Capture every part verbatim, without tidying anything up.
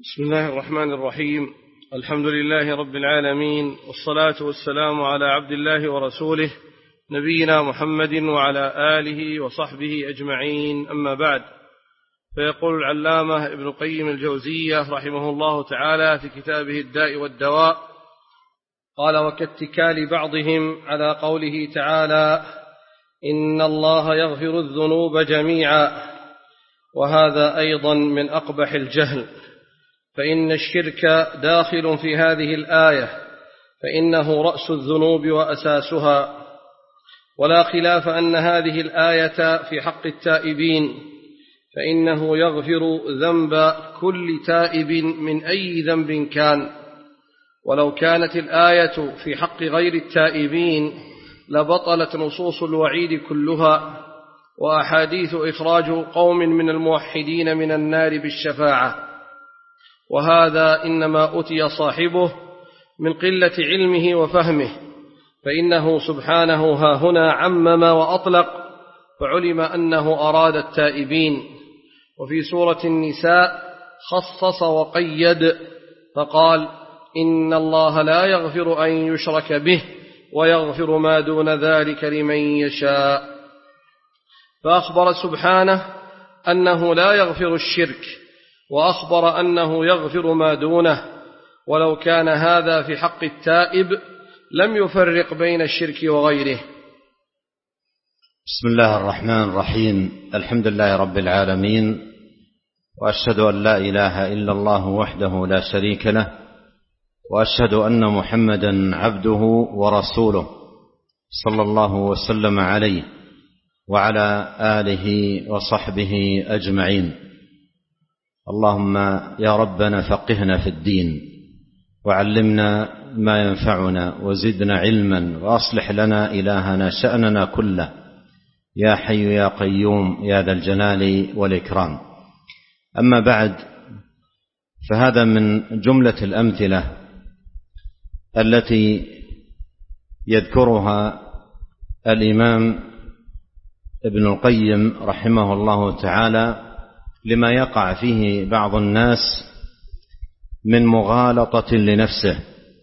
بسم الله الرحمن الرحيم. الحمد لله رب العالمين، والصلاة والسلام على عبد الله ورسوله نبينا محمد وعلى آله وصحبه أجمعين، أما بعد. فيقول العلامة ابن القيم الجوزية رحمه الله تعالى في كتابه الداء والدواء، قال: وكاتكال بعضهم على قوله تعالى: إن الله يغفر الذنوب جميعا، وهذا أيضا من أقبح الجهل، فإن الشرك داخل في هذه الآية، فإنه رأس الذنوب وأساسها، ولا خلاف أن هذه الآية في حق التائبين، فإنه يغفر ذنب كل تائب من أي ذنب كان. ولو كانت الآية في حق غير التائبين لبطلت نصوص الوعيد كلها، وأحاديث إخراج قوم من الموحدين من النار بالشفاعة، وهذا إنما أتي صاحبه من قلة علمه وفهمه، فإنه سبحانه ها هنا عمم وأطلق، فعلم أنه أراد التائبين. وفي سورة النساء خصص وقيد فقال: إن الله لا يغفر أن يشرك به ويغفر ما دون ذلك لمن يشاء. فأخبر سبحانه أنه لا يغفر الشرك، وأخبر أنه يغفر ما دونه، ولو كان هذا في حق التائب لم يفرق بين الشرك وغيره. بسم الله الرحمن الرحيم. الحمد لله رب العالمين، وأشهد أن لا إله إلا الله وحده لا شريك له، وأشهد أن محمدا عبده ورسوله صلى الله وسلم عليه وعلى آله وصحبه أجمعين. اللهم يا ربنا فقهنا في الدين، وعلمنا ما ينفعنا، وزدنا علما، وأصلح لنا إلهنا شأننا كله، يا حي يا قيوم يا ذا الجلال والإكرام. أما بعد، فهذا من جملة الأمثلة التي يذكرها الإمام ابن القيم رحمه الله تعالى لما يقع فيه بعض الناس من مغالطة لنفسه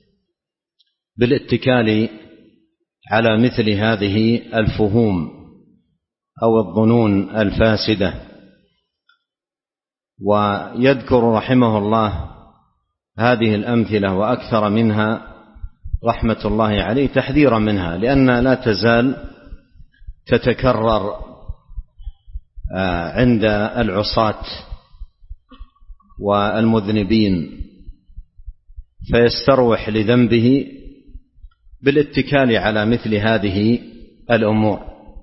بالاتكال على مثل هذه الفهوم أو الظنون الفاسدة. ويذكر رحمه الله هذه الأمثلة وأكثر منها رحمة الله عليه تحذيرا منها، لأنها لا تزال تتكرر عند العصاة والمذنبين، فيستروح لذنبه بالاتكال على مثل هذه الأمور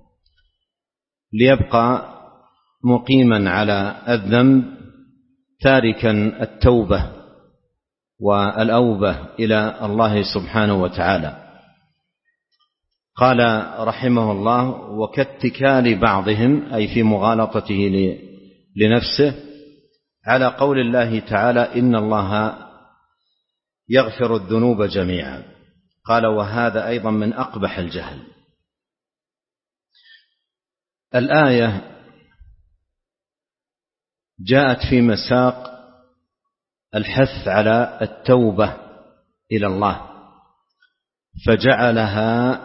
ليبقى مقيما على الذنب، تاركا التوبة والأوبة إلى الله سبحانه وتعالى. قال رحمه الله: وكاتكال بعضهم، أي في مغالطته لنفسه، على قول الله تعالى: إن الله يغفر الذنوب جميعا. قال: وهذا أيضا من أقبح الجهل. الآية جاءت في مساق الحث على التوبة إلى الله، فجعلها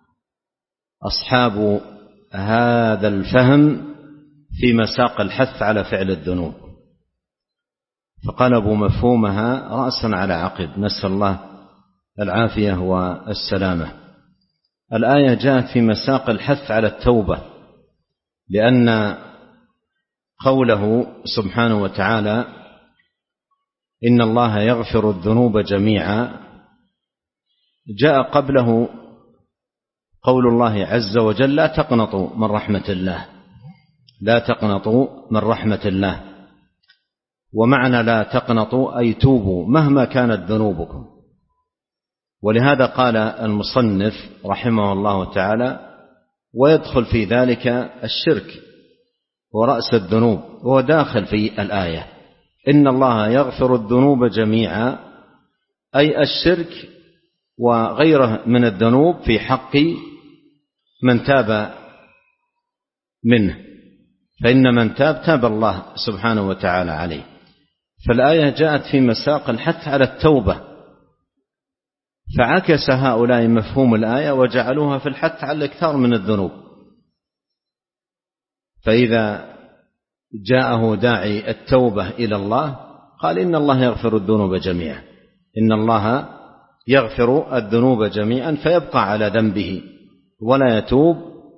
أصحاب هذا الفهم في مساق الحث على فعل الذنوب، فقلبوا مفهومها رأسا على عقب، نسأل الله العافية والسلامة. الآية جاءت في مساق الحث على التوبة، لأن قوله سبحانه وتعالى: إن الله يغفر الذنوب جميعا، جاء قبله قول الله عز وجل: لا تقنطوا من رحمة الله، لا تقنطوا من رحمة الله. ومعنى لا تقنطوا أي توبوا مهما كانت ذنوبكم. ولهذا قال المصنف رحمه الله تعالى: ويدخل في ذلك الشرك ورأس الذنوب، وهو داخل في الآية. إن الله يغفر الذنوب جميعا، أي الشرك وغيره من الذنوب في حق من تاب منه، فإن من تاب تاب الله سبحانه وتعالى عليه. فالآية جاءت في مساق الحث على التوبة، فعكس هؤلاء مفهوم الآية وجعلوها في الحث على الإكثار من الذنوب. فإذا جاءه داعي التوبة إلى الله قال إن الله يغفر الذنوب جميعا، إن الله يغفر الذنوب جميعا، فيبقى على ذنبه ولا يتوب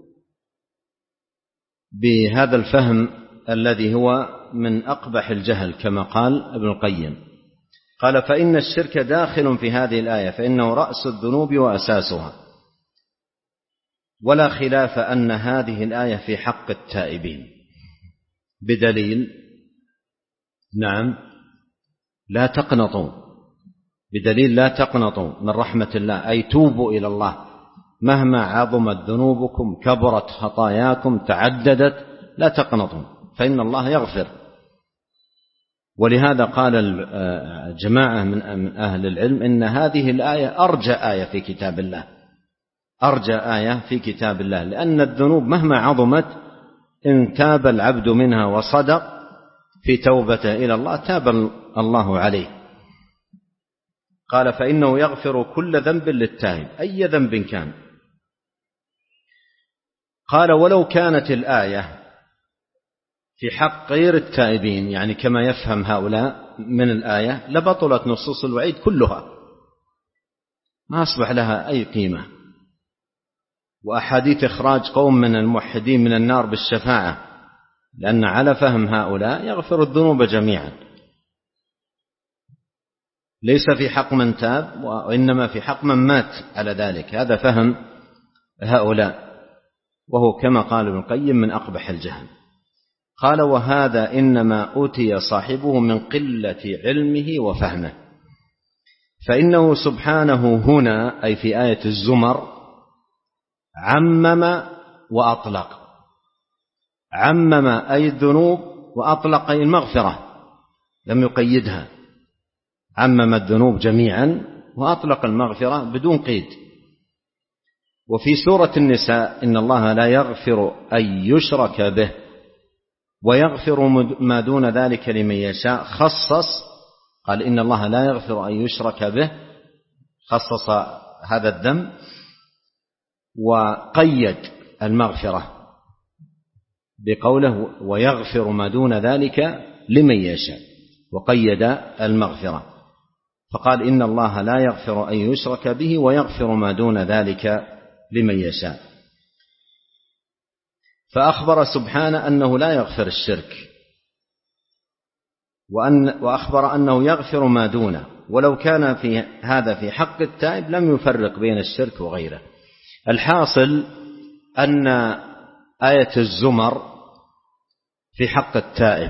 بهذا الفهم الذي هو من أقبح الجهل كما قال ابن القيم. قال فإن الشرك داخل في هذه الآية، فإنه رأس الذنوب وأساسها، ولا خلاف أن هذه الآية في حق التائبين، بدليل نعم لا تقنطوا، بدليل لا تقنطوا من رحمة الله، أي توبوا إلى الله مهما عظمت ذنوبكم، كبرت خطاياكم، تعددت، لا تقنطوا فإن الله يغفر. ولهذا قال جماعة من أهل العلم إن هذه الآية أرجى آية في كتاب الله، أرجى آية في كتاب الله، لأن الذنوب مهما عظمت إن تاب العبد منها وصدق في توبته إلى الله تاب الله عليه. قال فإنه يغفر كل ذنب للتائب، أي ذنب كان. قال ولو كانت الآية في حق غير التائبين، يعني كما يفهم هؤلاء من الآية، لبطلت نصوص الوعيد كلها، ما أصبح لها أي قيمة. وأحاديث إخراج قوم من الموحدين من النار بالشفاعة، لأن على فهم هؤلاء يغفر الذنوب جميعا، ليس في حق من تاب وإنما في حق من مات على ذلك. هذا فهم هؤلاء، وهو كما قال ابن القيم من أقبح الجهل. قال وهذا إنما أوتي صاحبه من قلة علمه وفهمه، فإنه سبحانه هنا أي في آية الزمر عمم وأطلق، عمم أي الذنوب وأطلق أي المغفرة، لم يقيدها، عمم الذنوب جميعا وأطلق المغفرة بدون قيد. وفي سورة النساء إن الله لا يغفر أن يشرك به ويغفر ما دون ذلك لمن يشاء، خصص قال إن الله لا يغفر أن يشرك به، خصص هذا الذنب وقيد المغفرة بقوله ويغفر ما دون ذلك لمن يشاء، وقيد المغفرة فقال إن الله لا يغفر أن يشرك به ويغفر ما دون ذلك لمن يشاء. فأخبر سبحانه أنه لا يغفر الشرك، وأن وأخبر أنه يغفر ما دونه، ولو كان في هذا في حق التائب لم يفرق بين الشرك وغيره. الحاصل أن آية الزمر في حق التائب،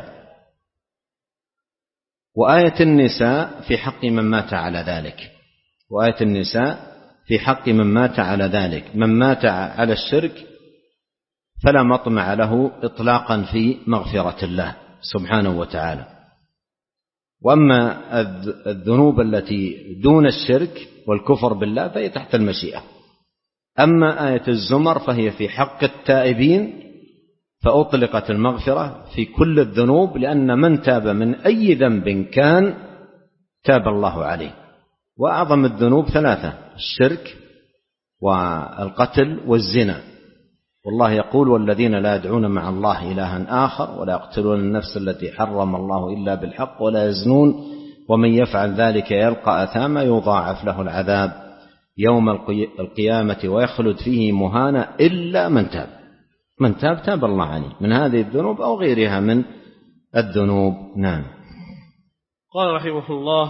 وآية النساء في حق من مات على ذلك، وآية النساء في حق من مات على ذلك، من مات على الشرك فلا مطمع له إطلاقا في مغفرة الله سبحانه وتعالى. وأما الذنوب التي دون الشرك والكفر بالله فهي تحت المشيئة. أما آية الزمر فهي في حق التائبين، فأطلقت المغفرة في كل الذنوب، لأن من تاب من أي ذنب كان تاب الله عليه. وأعظم الذنوب ثلاثة: الشرك والقتل والزنا. والله يقول والذين لا يدعون مع الله إلها آخر ولا يقتلون النفس التي حرم الله إلا بالحق ولا يزنون ومن يفعل ذلك يلقى أثاما يضاعف له العذاب يوم القيامة ويخلد فيه مهانا إلا من تاب. من تاب تاب الله عليه من هذه الذنوب أو غيرها من الذنوب. نعم. قال رحمه الله: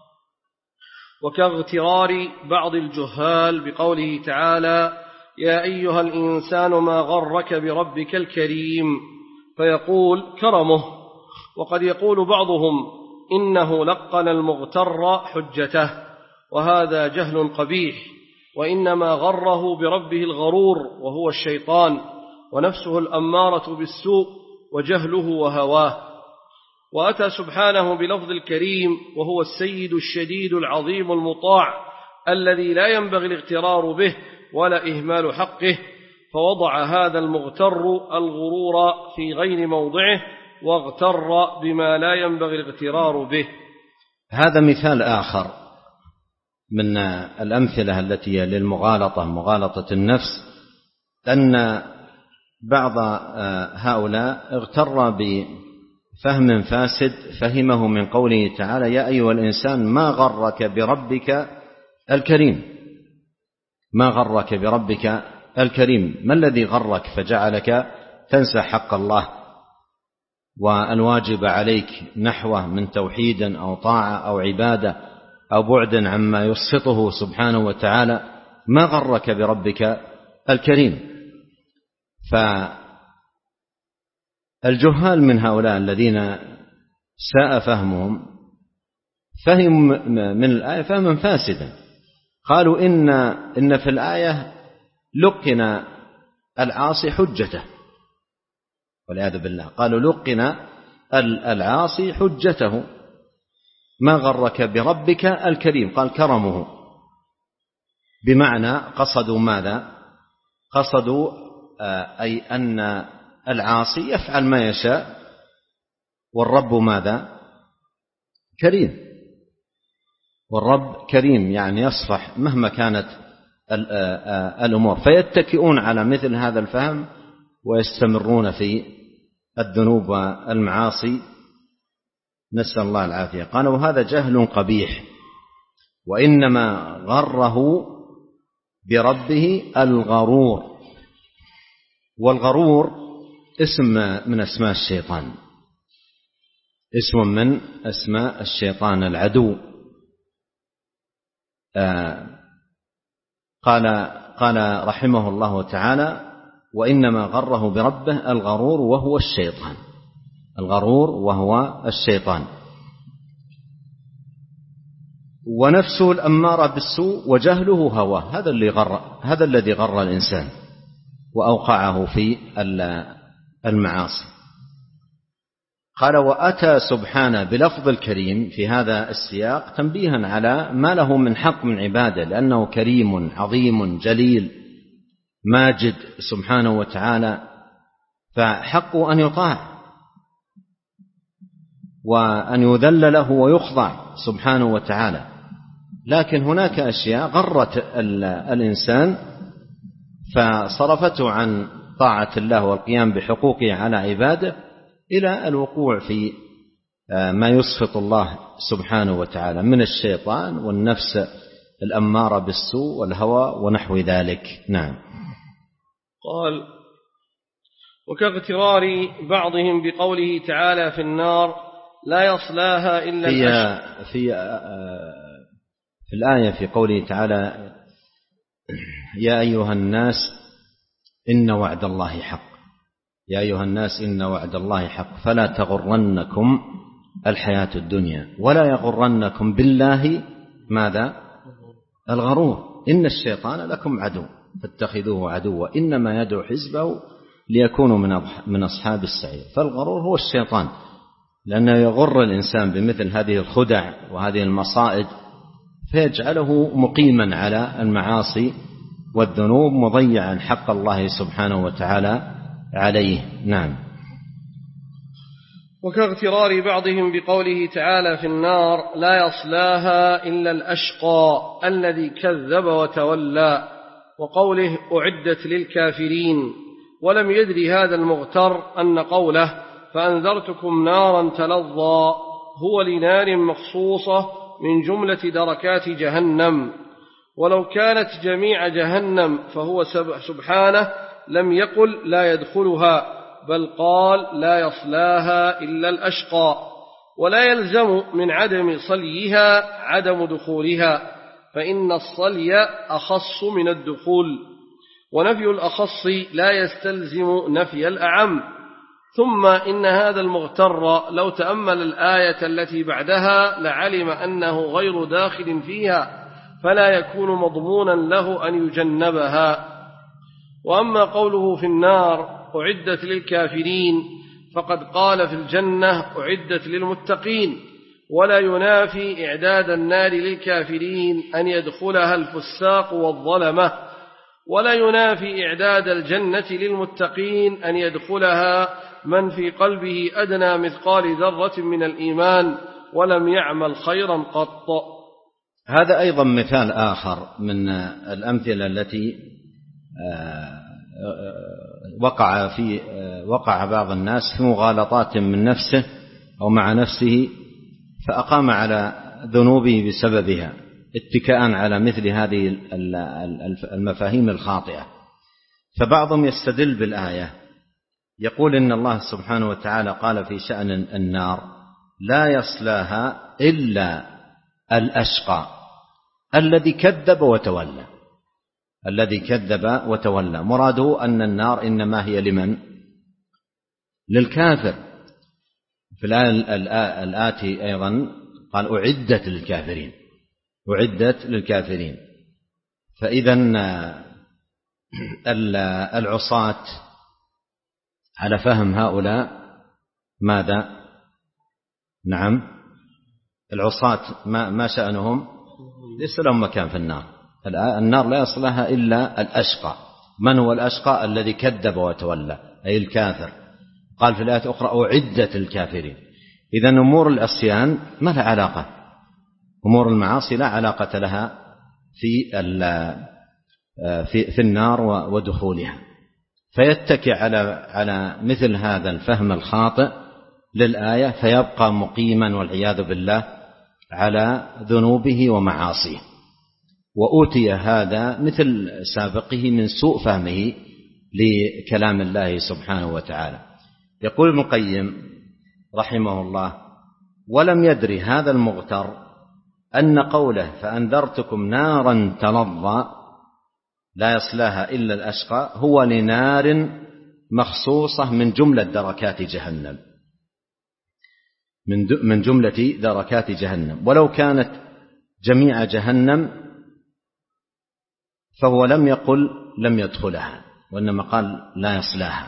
وكاغترار بعض الجهال بقوله تعالى: يا أيها الإنسان ما غرك بربك الكريم، فيقول كرمه. وقد يقول بعضهم إنه لقن المغتر حجته، وهذا جهل قبيح، وإنما غره بربه الغرور وهو الشيطان، ونفسه الأمارة بالسوء وجهله وهواه. وأتى سبحانه بلفظ الكريم وهو السيد الشديد العظيم المطاع الذي لا ينبغي الاغترار به ولا إهمال حقه، فوضع هذا المغتر الغرور في غير موضعه واغتر بما لا ينبغي الاغترار به. هذا مثال آخر من الأمثلة التي للمغالطة، مغالطة النفس، أن بعض هؤلاء اغتر بفهم فاسد فهمه من قوله تعالى: يا أيها الإنسان ما غرك بربك الكريم. ما غرك بربك الكريم، ما الذي غرك فجعلك تنسى حق الله والواجب عليك نحوه من توحيد أو طاعة أو عبادة أو بعد عما يسخطه سبحانه وتعالى؟ ما غرك بربك الكريم. فالجهال من هؤلاء الذين ساء فهمهم فهم من الآية فهما فاسدا، قالوا إن, إن في الآية لقن العاصي حجته، والعياذ بالله. قالوا لقن العاصي حجته. ما غرك بربك الكريم، قال كرمه، بمعنى قصدوا ماذا؟ قصدوا أي أن العاصي يفعل ما يشاء والرب ماذا؟ كريم. والرب كريم يعني يصفح مهما كانت الأمور، فيتكئون على مثل هذا الفهم ويستمرون في الذنوب والمعاصي، نسأل الله العافية. قالوا هذا جهل قبيح، وإنما غره بربه الغرور. والغرور اسم من أسماء الشيطان، اسم من أسماء الشيطان العدو. آه قال قال رحمه الله تعالى: وإنما غره بربه الغرور وهو الشيطان. الغرور وهو الشيطان. ونفسه الأمارة بالسوء وجهله هواه، هذا اللي غر هذا الذي غر الإنسان وأوقعه في المعاصي. قال: وأتى سبحانه بلفظ الكريم في هذا السياق تنبيها على ما له من حق من عباده، لأنه كريم عظيم جليل ماجد سبحانه وتعالى، فحقه أن يطاع وأن يذل له ويخضع سبحانه وتعالى. لكن هناك أشياء غرت الإنسان فصرفته عن طاعة الله والقيام بحقوقه على عباده إلى الوقوع في ما يسخط الله سبحانه وتعالى من الشيطان والنفس الأمارة بالسوء والهوى ونحو ذلك. نعم. قال: وكاغترار بعضهم بقوله تعالى في النار لا يصلاها إلا في, الأشقى. في, في الآية في قوله تعالى: يا أيها الناس إن وعد الله حق. يا أيها الناس إن وعد الله حق فلا تغرنكم الحياة الدنيا ولا يغرنكم بالله ماذا؟ الغرور. إن الشيطان لكم عدو فاتخذوه عدوا إنما يدعو حزبه ليكونوا من أصحاب السعير. فالغرور هو الشيطان، لأنه يغر الإنسان بمثل هذه الخدع وهذه المصائد فيجعله مقيما على المعاصي والذنوب مضيعا حق الله سبحانه وتعالى عليه. نعم. وكاغترار بعضهم بقوله تعالى في النار لا يصلاها إلا الأشقى الذي كذب وتولى، وقوله أعدت للكافرين، ولم يدري هذا المغتر أن قوله فأنذرتكم نارا تلظى هو لنار مخصوصة من جملة دركات جهنم، ولو كانت جميع جهنم فهو سبحانه لم يقل لا يدخلها، بل قال لا يصلاها إلا الأشقى، ولا يلزم من عدم صليها عدم دخولها، فإن الصلي أخص من الدخول، ونفي الأخص لا يستلزم نفي الأعم. ثم إن هذا المغتر لو تأمل الآية التي بعدها لعلم أنه غير داخل فيها، فلا يكون مضمونا له أن يجنبها. وأما قوله في النار أعدت للكافرين فقد قال في الجنة أعدت للمتقين، ولا ينافي إعداد النار للكافرين أن يدخلها الفساق والظلمة، ولا ينافي إعداد الجنة للمتقين أن يدخلها من في قلبه أدنى مثقال ذرة من الإيمان ولم يعمل خيرا قط. هذا أيضا مثال آخر من الأمثلة التي وقع في وقع بعض الناس في مغالطات من نفسه أو مع نفسه فأقام على ذنوبه بسببها اتكاء على مثل هذه المفاهيم الخاطئة. فبعضهم يستدل بالآية يقول إن الله سبحانه وتعالى قال في شأن النار لا يصلاها إلا الأشقى الذي كذب وتولى. الذي كذب وتولى مراده أن النار إنما هي لمن؟ للكافر. في الآية الآتي أيضا قال أعدت للكافرين أعدت للكافرين. فإذا العصاة على فهم هؤلاء ماذا؟ نعم العصاة ما, ما شأنهم؟ ليس لهم مكان في النار. النار لا يصلها إلا الأشقى. من هو الأشقى؟ الذي كذب وتولى أي الكافر. قال في الآية الأخرى أعدت للكافرين. إذا أمور العصيان ما لها علاقة، أمور المعاصي لا علاقة لها في في في النار ودخولها. فيتكئ على على مثل هذا الفهم الخاطئ للآية فيبقى مقيما والعياذ بالله على ذنوبه ومعاصيه. وأوتي هذا مثل سابقه من سوء فهمه لكلام الله سبحانه وتعالى. يقول ابن القيم رحمه الله ولم يدري هذا المغتر أن قوله فأنذرتكم نارا تلظى لا يصلاها إلا الأشقى هو لنار مخصوصة من جملة دركات جهنم من جملة دركات جهنم. ولو كانت جميع جهنم فهو لم يقل لم يدخلها وإنما قال لا يصلاها.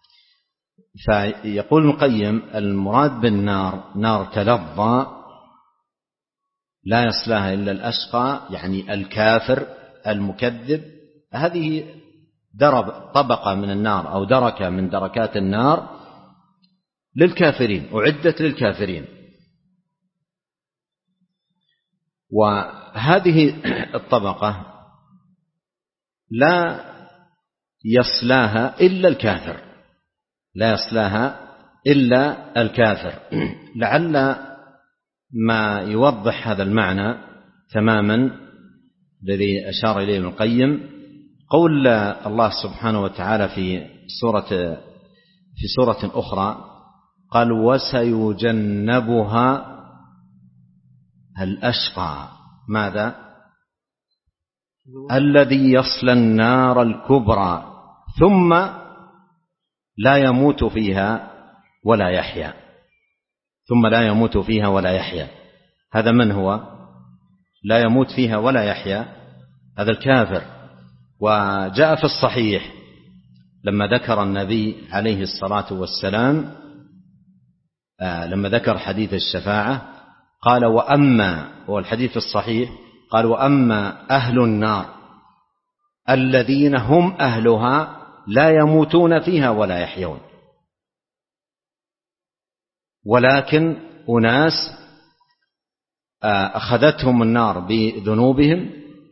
فيقول ابن القيم المراد بالنار نار تلظى لا يصلاها إلا الأشقى يعني الكافر المكذب. هذه درب طبقة من النار أو دركة من دركات النار للكافرين أعدت للكافرين. وهذه الطبقة لا يصلاها إلا الكافر لا يصلاها إلا الكافر. لعل ما يوضح هذا المعنى تماما الذي أشار إليه ابن القيم قول الله سبحانه وتعالى في سورة في سورة أخرى قال وسيجنبها الأشقى ماذا؟ الذي يصلى النار الكبرى ثم لا يموت فيها ولا يحيا ثم لا يموت فيها ولا يحيا. هذا من هو؟ لا يموت فيها ولا يحيا هذا الكافر. وجاء في الصحيح لما ذكر النبي عليه الصلاة والسلام آه لما ذكر حديث الشفاعة قال وأما والحديث الصحيح قال وأما أهل النار الذين هم أهلها لا يموتون فيها ولا يحيون ولكن أناس أخذتهم النار بذنوبهم.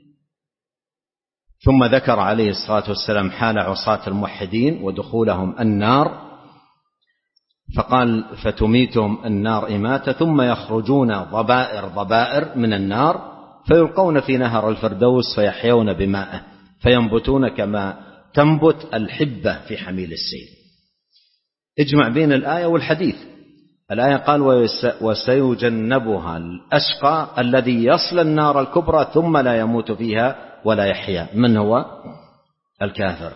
ثم ذكر عليه الصلاة والسلام حال عصاة الموحدين ودخولهم النار فقال فتميتهم النار إماتة ثم يخرجون ضبائر ضبائر من النار فيلقون في نهر الفردوس فيحيون بمائه فينبتون كما تنبت الحبة في حميل السيل. اجمع بين الآية والحديث. الآية قال وسيجنبها الأشقى الذي يصل النار الكبرى ثم لا يموت فيها ولا يحيا من هو؟ الكافر.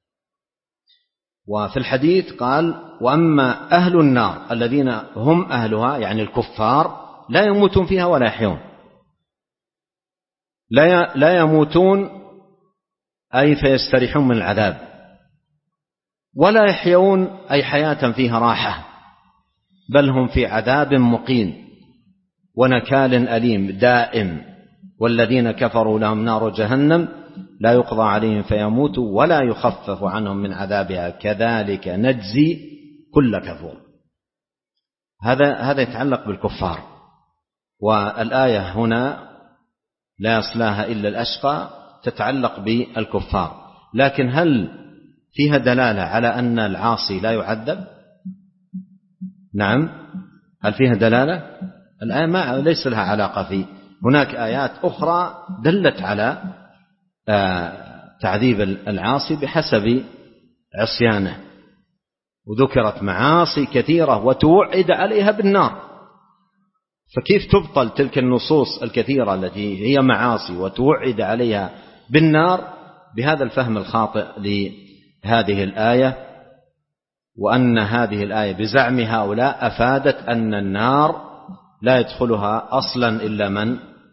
وفي الحديث قال وأما أهل النار الذين هم أهلها يعني الكفار لا يموتون فيها ولا يحيون. لا يموتون أي فيستريحون من العذاب ولا يحيون أي حياة فيها راحة بل هم في عذاب مقيم ونكال أليم دائم. والذين كفروا لهم نار جهنم لا يقضى عليهم فيموتوا ولا يخفف عنهم من عذابها كذلك نجزي كل كفور. هذا هذا يتعلق بالكفار، والآية هنا لا يصلاها إلا الأشقى تتعلق بالكفار. لكن هل فيها دلالة على أن العاصي لا يعذب؟ نعم، هل فيها دلالة؟ الآية ما ليس لها علاقة فيه. هناك آيات أخرى دلت على تعذيب العاصي بحسب عصيانه، وذكرت معاصي كثيرة وتوعد عليها بالنار، فكيف تبطل تلك النصوص الكثيرة التي هي معاصي وتوعد عليها بالنار بهذا الفهم الخاطئ لهذه الآية، وأن هذه الآية بزعم هؤلاء أفادت أن النار لا يدخلها أصلا إلا من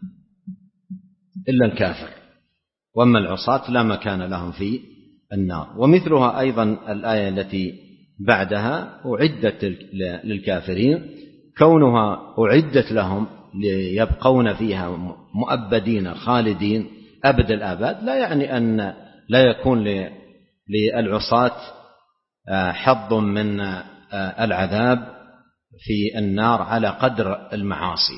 إلا الكافر، وأما العصاة لا مكان لهم في النار. ومثلها أيضا الآية التي بعدها أعدت للكافرين، كونها أعدت لهم ليبقون فيها مؤبدين خالدين أبد الآباد لا يعني أن لا يكون للعصاة حظ من العذاب في النار على قدر المعاصي.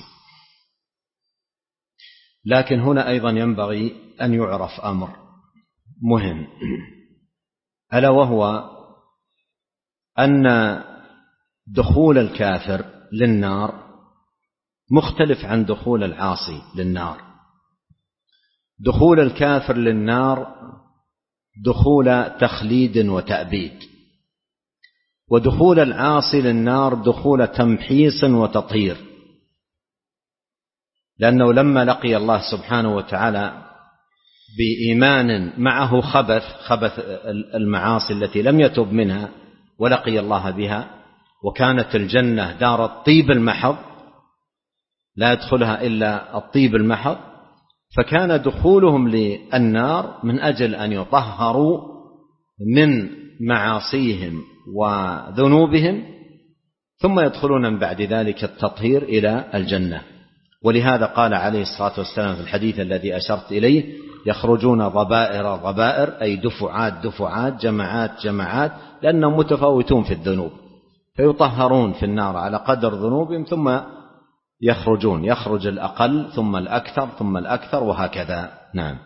لكن هنا أيضا ينبغي أن يعرف أمر مهم، ألا وهو أن دخول الكافر للنار مختلف عن دخول العاصي للنار. دخول الكافر للنار دخول تخليد وتأبيد، ودخول العاصي للنار دخول تمحيص وتطهير، لأنه لما لقي الله سبحانه وتعالى بإيمان معه خبث خبث المعاصي التي لم يتب منها ولقي الله بها، وكانت الجنة دار الطيب المحض لا يدخلها إلا الطيب المحض، فكان دخولهم للنار من أجل أن يطهروا من معاصيهم وذنوبهم، ثم يدخلون من بعد ذلك التطهير إلى الجنة. ولهذا قال عليه الصلاة والسلام في الحديث الذي أشرت إليه: يخرجون ضبائر ضبائر، أي دفعات دفعات، جماعات جماعات، لأنهم متفاوتون في الذنوب، فيطهرون في النار على قدر ذنوبهم ثم يخرجون، يخرج الأقل ثم الأكثر ثم الأكثر وهكذا. نعم.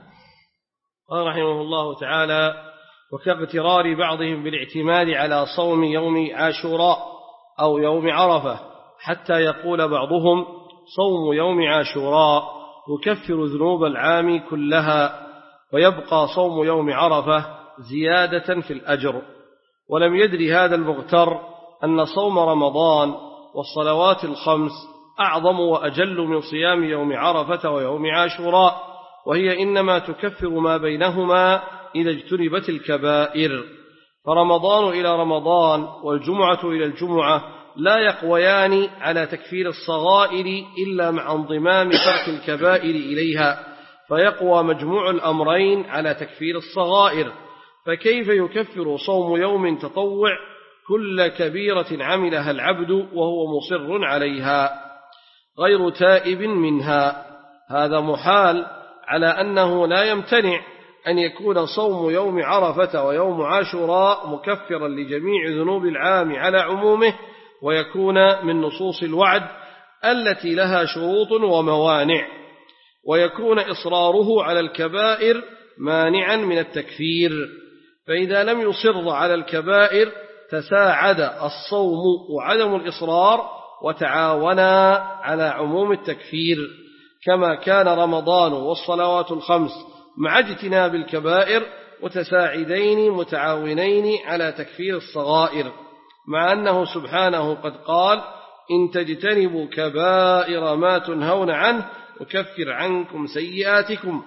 قال رحمه الله تعالى: وكاغترار بعضهم بالاعتماد على صوم يوم عاشوراء أو يوم عرفة، حتى يقول بعضهم: صوم يوم عاشوراء يكفر ذنوب العام كلها، ويبقى صوم يوم عرفة زيادة في الأجر. ولم يدري هذا المغتر أن صوم رمضان والصلوات الخمس أعظم وأجل من صيام يوم عرفة ويوم عاشوراء، وهي إنما تكفر ما بينهما إذا اجتنبت الكبائر. فرمضان إلى رمضان والجمعة إلى الجمعة لا يقويان على تكفير الصغائر إلا مع انضمام ترك الكبائر إليها، فيقوى مجموع الأمرين على تكفير الصغائر. فكيف يكفر صوم يوم تطوع كل كبيرة عملها العبد وهو مصر عليها غير تائب منها؟ هذا محال، على أنه لا يمتنع أن يكون صوم يوم عرفة ويوم عاشوراء مكفرا لجميع ذنوب العام على عمومه، ويكون من نصوص الوعد التي لها شروط وموانع، ويكون إصراره على الكبائر مانعا من التكفير. فإذا لم يصر على الكبائر تساعد الصوم وعدم الإصرار وتعاونا على عموم التكفير، كما كان رمضان والصلوات الخمس مع اجتناب الكبائر متساعدين متعاونين على تكفير الصغائر، مع أنه سبحانه قد قال: إن تجتنبوا كبائر ما تنهون عنه وكفر عنكم سيئاتكم.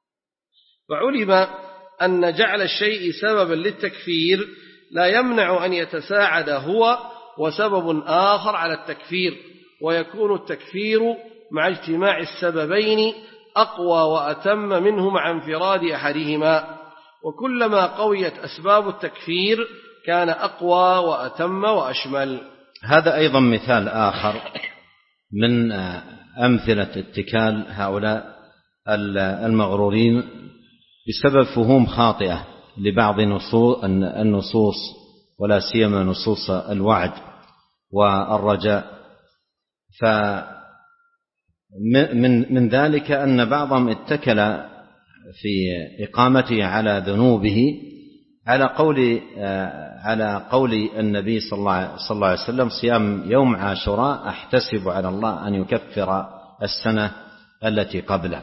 وعلم أن جعل الشيء سببا للتكفير لا يمنع أن يتساعد هو وسبب آخر على التكفير، ويكون التكفير مع اجتماع السببين أقوى وأتم منه مع انفراد أحدهما، وكلما قويت أسباب التكفير كان أقوى وأتم وأشمل. هذا أيضا مثال آخر من أمثلة اتكال هؤلاء المغرورين بسبب فهوم خاطئة لبعض النصوص ولا سيما نصوص الوعد والرجاء. فمن من ذلك أن بعضهم اتكل في إقامته على ذنوبه على قول على قول النبي صلى الله عليه وسلم: صيام يوم عاشوراء أحتسب على الله أن يكفر السنة التي قبله.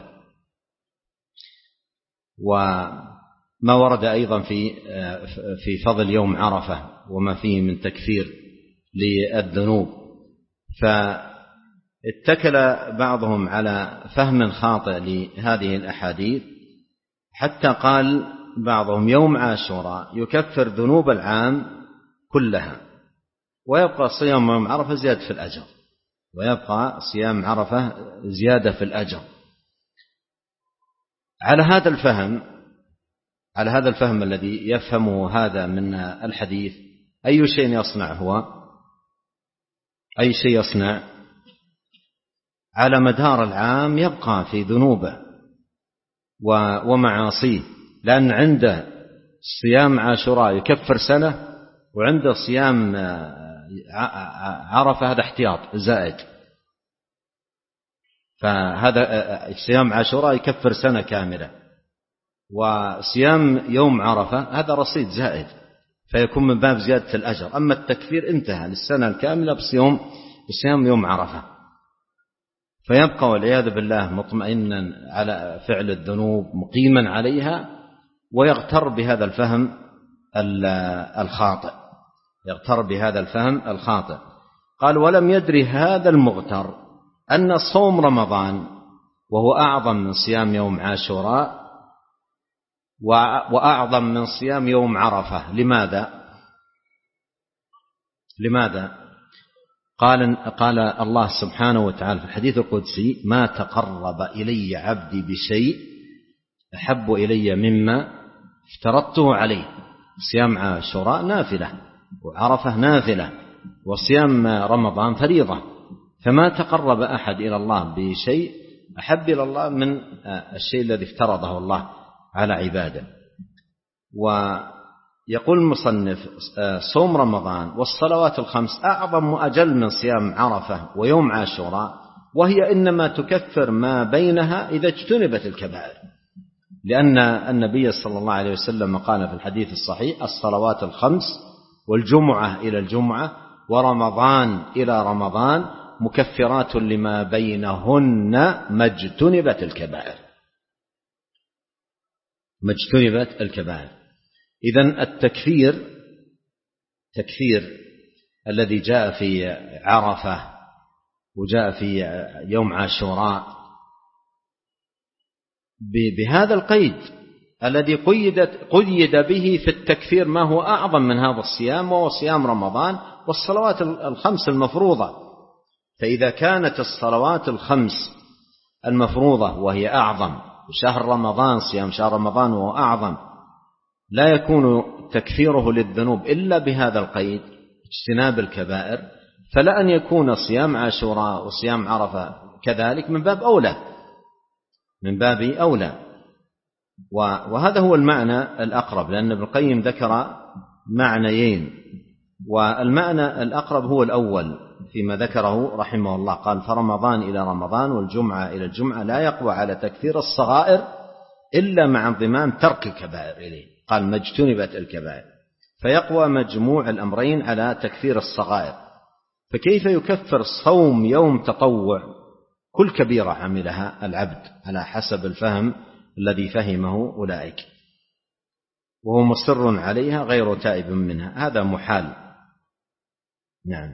وما ورد أيضا في في فضل يوم عرفة وما فيه من تكفير للذنوب. فاتكل بعضهم على فهم خاطئ لهذه الأحاديث حتى قال بعضهم: يوم عاشوراء يكفر ذنوب العام كلها، ويبقى صيام يوم عرفة زيادة في الأجر، ويبقى صيام عرفة زيادة في الأجر. على هذا الفهم على هذا الفهم الذي يفهمه هذا من الحديث، أي شيء يصنع هو أي شيء يصنع على مدار العام يبقى في ذنوبه ومعاصيه، لأن عنده صيام عاشوراء يكفر سنة، وعنده صيام عرفة هذا احتياط زائد. فهذا صيام عاشوراء يكفر سنة كاملة، وصيام يوم عرفة هذا رصيد زائد، فيكون من باب زيادة الأجر. أما التكفير انتهى للسنة الكاملة بصيام بصيام يوم عرفة، فيبقى والعياذ بالله مطمئنا على فعل الذنوب مقيما عليها، ويغتر بهذا الفهم الخاطئ يغتر بهذا الفهم الخاطئ. قال: ولم يدري هذا المغتر أن صوم رمضان وهو أعظم من صيام يوم عاشوراء وأعظم من صيام يوم عرفة. لماذا؟ لماذا؟ قال قال الله سبحانه وتعالى في الحديث القدسي: ما تقرب إلي عبدي بشيء أحب إلي مما افترضته عليه. صيام عاشوراء نافلة، وعرفة نافلة، وصيام رمضان فريضة، فما تقرب أحد إلى الله بشيء أحب إلى الله من الشيء الذي افترضه الله على عباده. ويقول المصنف: صوم رمضان والصلوات الخمس أعظم وأجل من صيام عرفة ويوم عاشوراء، وهي إنما تكفر ما بينها إذا اجتنبت الكبائر، لأن النبي صلى الله عليه وسلم قال في الحديث الصحيح: الصلوات الخمس والجمعة إلى الجمعة ورمضان إلى رمضان مكفرات لما بينهن ما اجتنبت الكبائر ما اجتنبت الكبائر. إذن التكفير تكفير الذي جاء في عرفة وجاء في يوم عاشوراء بهذا القيد الذي قيدت قيد به في التكفير ما هو أعظم من هذا الصيام، وهو صيام رمضان والصلوات الخمس المفروضة. فإذا كانت الصلوات الخمس المفروضة وهي أعظم، وشهر رمضان صيام شهر رمضان وهو أعظم، لا يكون تكفيره للذنوب إلا بهذا القيد اجتناب الكبائر، فلا أن يكون صيام عاشوراء وصيام عرفة كذلك من باب أولى من باب أولى. وهذا هو المعنى الأقرب، لأن ابن القيم ذكر معنيين، والمعنى الأقرب هو الأول فيما ذكره رحمه الله. قال: فرمضان إلى رمضان والجمعة إلى الجمعة لا يقوى على تكفير الصغائر إلا مع انضمام ترك الكبائر إليه. قال: ما اجتنبت الكبائر، فيقوى مجموع الأمرين على تكفير الصغائر. فكيف يكفر صوم يوم تطوع كل كبيرة عملها العبد على حسب الفهم الذي فهمه أولئك، وهو مصر عليها غير تائب منها؟ هذا محال. نعم.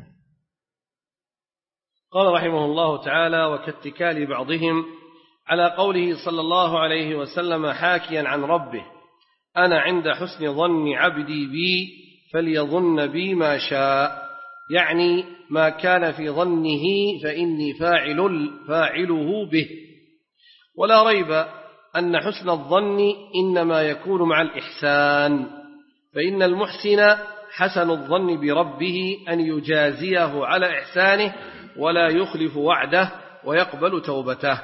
قال رحمه الله تعالى: وكاتكال بعضهم على قوله صلى الله عليه وسلم حاكيا عن ربه: أنا عند حسن ظن عبدي بي فليظن بي ما شاء، يعني ما كان في ظنه فإني فاعل فاعله به. ولا ريب أن حسن الظن إنما يكون مع الإحسان، فإن المحسن حسن الظن بربه أن يجازيه على إحسانه ولا يخلف وعده ويقبل توبته.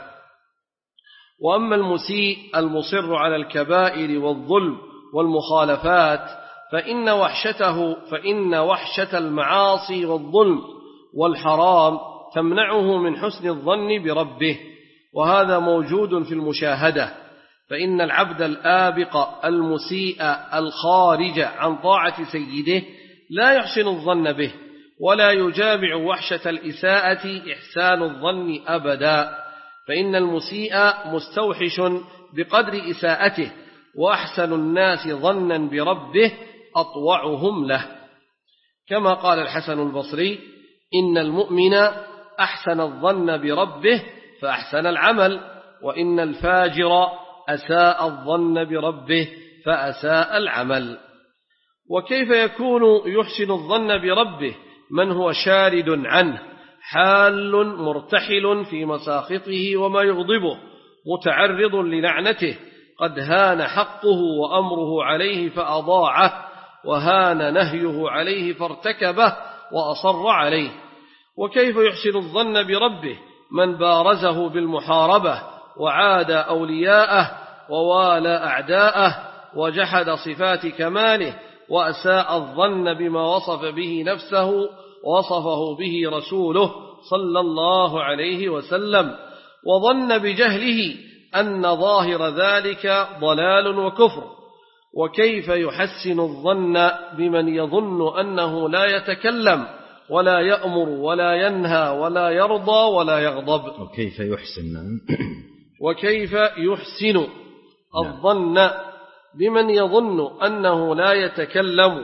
وأما المسيء المصر على الكبائر والظلم والمخالفات فإن وحشته فإن وحشة المعاصي والظلم والحرام تمنعه من حسن الظن بربه، وهذا موجود في المشاهدة. فإن العبد الآبق المسيء الخارج عن طاعة سيده لا يحسن الظن به، ولا يجامع وحشة الإساءة إحسان الظن أبدا، فإن المسيء مستوحش بقدر إساءته، وأحسن الناس ظنا بربه أطوعهم له، كما قال الحسن البصري: إن المؤمن أحسن الظن بربه فأحسن العمل، وإن الفاجر أساء الظن بربه فأساء العمل. وكيف يكون يحسن الظن بربه من هو شارد عنه حال مرتحل في مساخطه وما يغضبه، متعرض للعنته، قد هان حقه وأمره عليه فأضاعه، وهان نهيه عليه فارتكبه وأصر عليه؟ وكيف يحسن الظن بربه من بارزه بالمحاربة وعاد أولياءه ووالى أعداءه وجحد صفات كماله، وأساء الظن بما وصف به نفسه ووصفه به رسوله صلى الله عليه وسلم، وظن بجهله أن ظاهر ذلك ضلال وكفر؟ وكيف يحسن الظن بمن يظن أنه لا يتكلم ولا يأمر ولا ينهى ولا يرضى ولا يغضب؟ وكيف يحسن وكيف يحسن الظن بمن يظن أنه لا يتكلم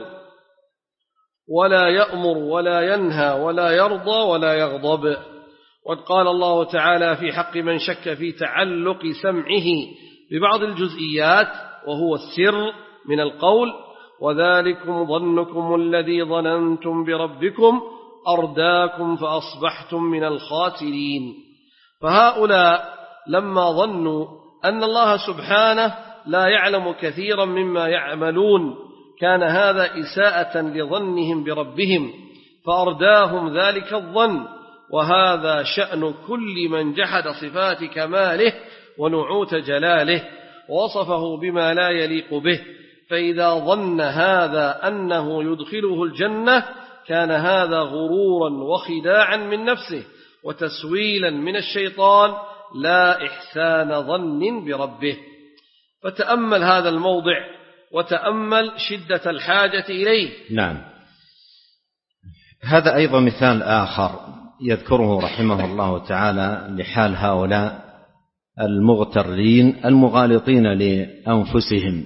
ولا يأمر ولا ينهى ولا يرضى ولا يغضب؟ وقد قال الله تعالى في حق من شك في تعلق سمعه ببعض الجزئيات وهو السر من القول: وذلكم ظنكم الذي ظننتم بربكم أرداكم فأصبحتم من الخاسرين. فهؤلاء لما ظنوا أن الله سبحانه لا يعلم كثيرا مما يعملون كان هذا إساءة لظنهم بربهم، فأرداهم ذلك الظن، وهذا شأن كل من جحد صفات كماله ونعوت جلاله ووصفه بما لا يليق به. فإذا ظن هذا أنه يدخله الجنة كان هذا غرورا وخداعا من نفسه وتسويلا من الشيطان، لا إحسان ظن بربه. فتأمل هذا الموضع وتأمل شدة الحاجة إليه. نعم، هذا أيضا مثال آخر يذكره رحمه الله تعالى لحال هؤلاء المغترين المغالطين لأنفسهم،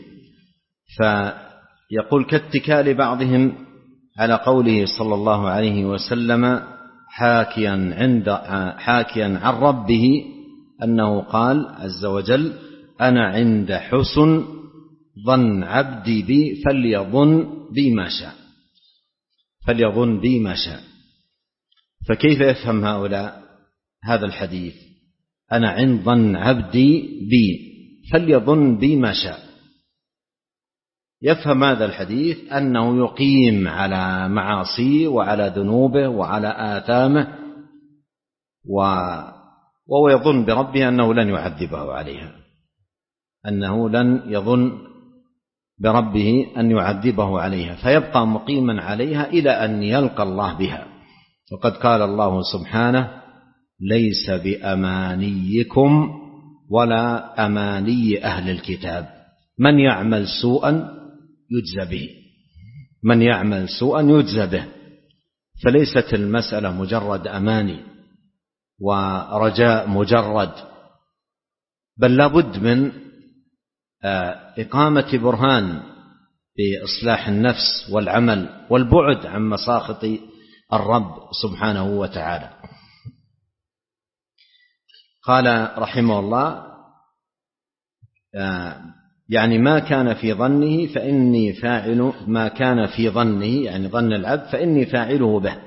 فيقول: كاتكال بعضهم على قوله صلى الله عليه وسلم حاكيا, عند حاكيا عن ربه أنه قال عز وجل: أنا عند حسن ظن عبدي بي فليظن بي ما شاء فليظن بي ما شاء. فكيف يفهم هؤلاء هذا الحديث؟ أنا عند ظن عبدي بي فليظن بي ما شاء. يفهم هذا الحديث أنه يقيم على معاصيه وعلى ذنوبه وعلى آثامه، وهو يظن بربه أنه لن يعذبه عليها، أنه لن يظن بربه أن يعذبه عليها، فيبقى مقيما عليها إلى أن يلقى الله بها. وقد قال الله سبحانه: ليس بأمانيكم ولا أماني أهل الكتاب، من يعمل سوءا يجزى به من يعمل سوءا يجزى به. فليست المسألة مجرد أماني ورجاء مجرد، بل لابد من إقامة برهان بإصلاح النفس والعمل والبعد عن مساخط الرب سبحانه وتعالى. قال رحمه الله: يعني ما كان في ظنه فإني فاعل ما كان في ظنه، يعني ظن العبد، فإني فاعله به.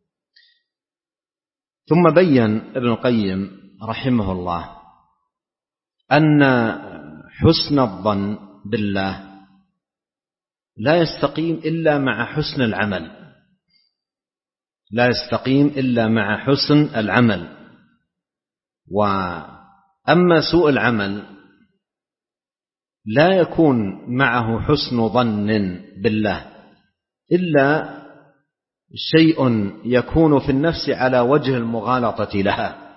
ثم بين ابن القيم رحمه الله أن حسن الظن بالله لا يستقيم إلا مع حسن العمل لا يستقيم إلا مع حسن العمل. وأما سوء العمل لا يكون معه حسن ظن بالله إلا شيء يكون في النفس على وجه المغالطة لها،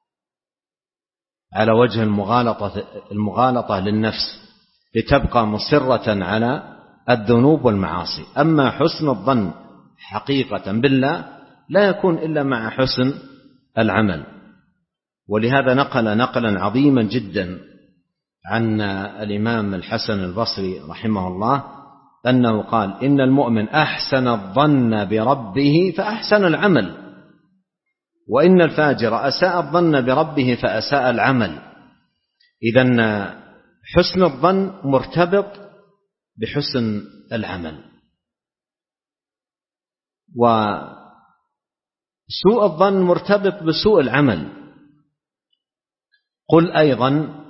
على وجه المغالطة, المغالطة للنفس لتبقى مصرة على الذنوب والمعاصي. أما حسن الظن حقيقة بالله لا يكون إلا مع حسن العمل. ولهذا نقل نقلا عظيما جدا عن الإمام الحسن البصري رحمه الله أنه قال: إن المؤمن أحسن الظن بربه فأحسن العمل، وإن الفاجر أساء الظن بربه فأساء العمل. إذن حسن الظن مرتبط بحسن العمل، وسوء الظن مرتبط بسوء العمل. قل أيضا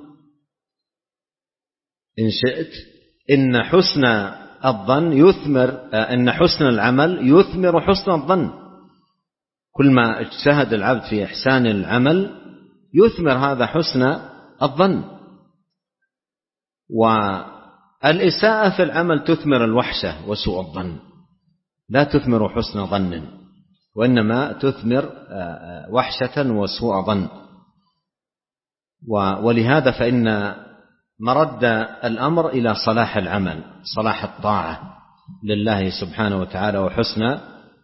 إن شئت إن حسن الظن يثمر إن حسن العمل يثمر حسن الظن. كل ما اجتهد العبد في إحسان العمل يثمر هذا حسن الظن. والإساءة في العمل تثمر الوحشة وسوء الظن، لا تثمر حسن ظن، وإنما تثمر وحشة وسوء ظن. ولهذا فإن مرد الأمر إلى صلاح العمل، صلاح الطاعة لله سبحانه وتعالى، وحسن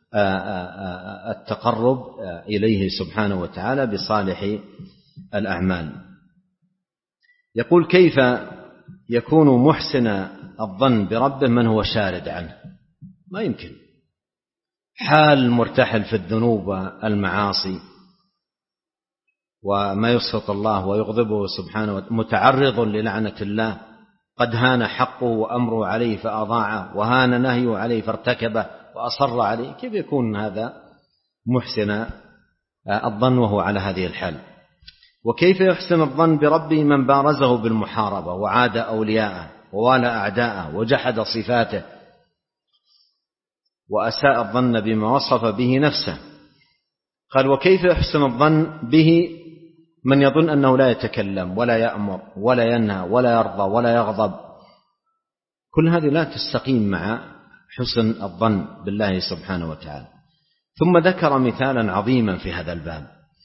التقرب إليه سبحانه وتعالى بصالح الأعمال. يقول: كيف يكون محسن الظن بربه من هو شارد عنه؟ ما يمكن. حال مرتحل في الذنوب والمعاصي وما يسخط الله ويغضبه سبحانه وتعالى، متعرض للعنة الله، قد هان حقه وأمره عليه فأضاعه، وهان نهيه عليه فارتكبه وأصر عليه. كيف يكون هذا محسن الظن وهو على هذه الحال؟ وكيف يحسن الظن بربه من بارزه بالمحاربة وعاد أولياءه ووالى أعداءه وجحد صفاته وأساء الظن بما وصف به نفسه؟ قال: وكيف يحسن الظن به من يظن أنه لا يتكلم ولا يأمر ولا ينهى ولا يرضى ولا يغضب؟ كل هذه لا تستقيم مع حسن الظن بالله سبحانه وتعالى. ثم ذكر مثالا عظيما في هذا الباب،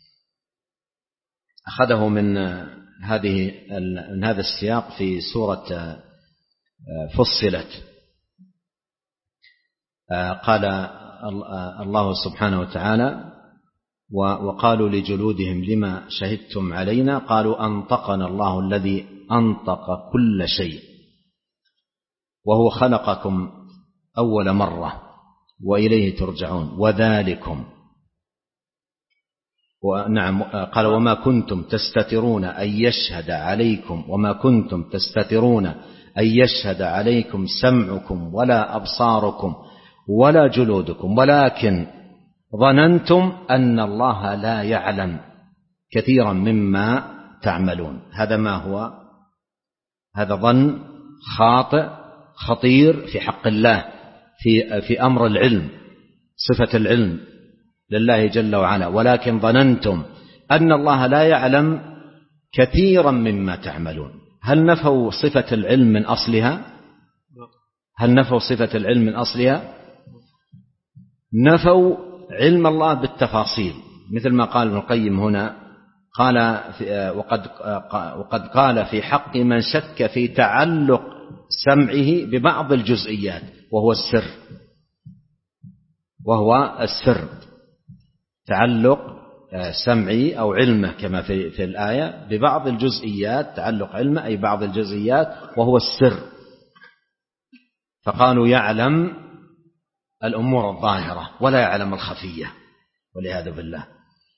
أخذه من هذه من هذا السياق في سورة فصلت. قال الله سبحانه وتعالى: وقالوا لجلودهم لما شهدتم علينا؟ قالوا أنطقنا الله الذي أنطق كل شيء وهو خلقكم أول مرة وإليه ترجعون وذلكم. ونعم قال: وما كنتم تستترون أن يشهد عليكم وما كنتم تستترون أن يشهد عليكم سمعكم ولا أبصاركم ولا جلودكم ولكن ظننتم أن الله لا يعلم كثيرا مما تعملون. هذا ما هو؟ هذا ظن خاطئ خطير في حق الله، في في أمر العلم، صفة العلم لله جل وعلا. ولكن ظننتم أن الله لا يعلم كثيرا مما تعملون. هل نفوا صفة العلم من أصلها؟ هل نفوا صفة العلم من أصلها؟ نفوا علم الله بالتفاصيل، مثل ما قال ابن القيم هنا، قال وقد وقد قال في حق من شك في تعلق سمعه ببعض الجزئيات وهو السر، وهو السر تعلق سمعي أو علمه كما في في الآية ببعض الجزئيات، تعلق علمه أي بعض الجزئيات وهو السر. فقالوا يعلم الأمور الظاهرة ولا يعلم الخفية، والعياذ بالله.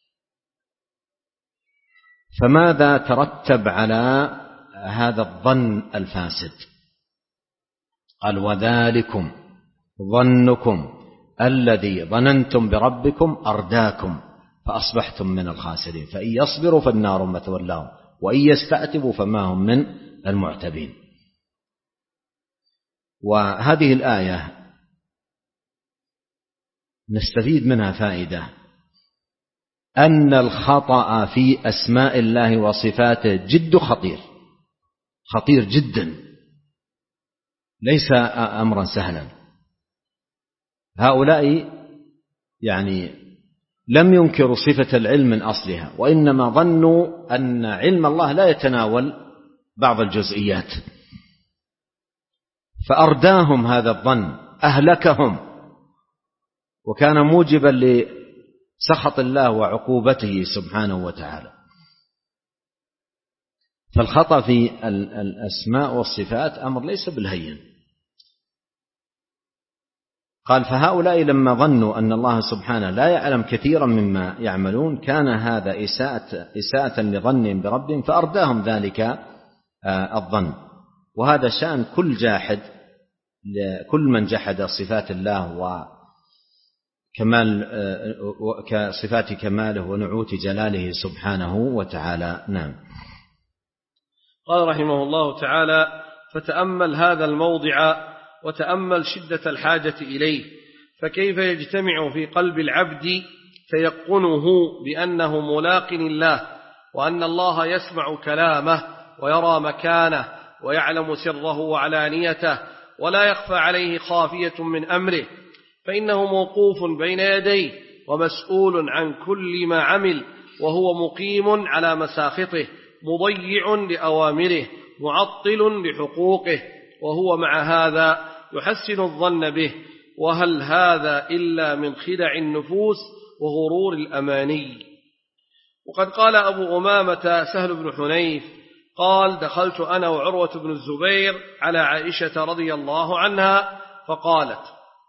فماذا ترتب على هذا الظن الفاسد؟ قال: وذلكم ظنكم الذي ظننتم بربكم أرداكم فأصبحتم من الخاسرين فإن يصبروا فالنار مثوى لهم وإن يستعتبوا فما هم من المعتبين. وهذه الآية نستفيد منها فائدة، أن الخطأ في أسماء الله وصفاته جد خطير، خطير جدا، ليس أمرا سهلا. هؤلاء يعني لم ينكروا صفة العلم من أصلها، وإنما ظنوا أن علم الله لا يتناول بعض الجزئيات، فأرداهم هذا الظن، أهلكهم، وكان موجبا لسخط الله وعقوبته سبحانه وتعالى. فالخطأ في الأسماء والصفات أمر ليس بالهين. قال فهؤلاء لما ظنوا أن الله سبحانه لا يعلم كثيرا مما يعملون كان هذا إساءة, إساءة لظنهم بربهم، فأرداهم ذلك الظن. وهذا شأن كل جاحد، كل من جحد صفات الله وكمال كصفات كماله ونعوت جلاله سبحانه وتعالى. نعم. قال رحمه الله تعالى: فتأمل هذا الموضع وتأمل شدة الحاجة إليه، فكيف يجتمع في قلب العبد تيقنه بأنه ملاق الله، وأن الله يسمع كلامه ويرى مكانه ويعلم سره وعلانيته، ولا يخفى عليه خافية من أمره، فإنه موقوف بين يديه ومسؤول عن كل ما عمل، وهو مقيم على مساخطه، مضيع لأوامره، معطل لحقوقه، وهو مع هذا يحسن الظن به. وهل هذا إلا من خدع النفوس وغرور الأماني؟ وقد قال أبو أمامة سهل بن حنيف قال: دخلت أنا وعروة بن الزبير على عائشة رضي الله عنها فقالت: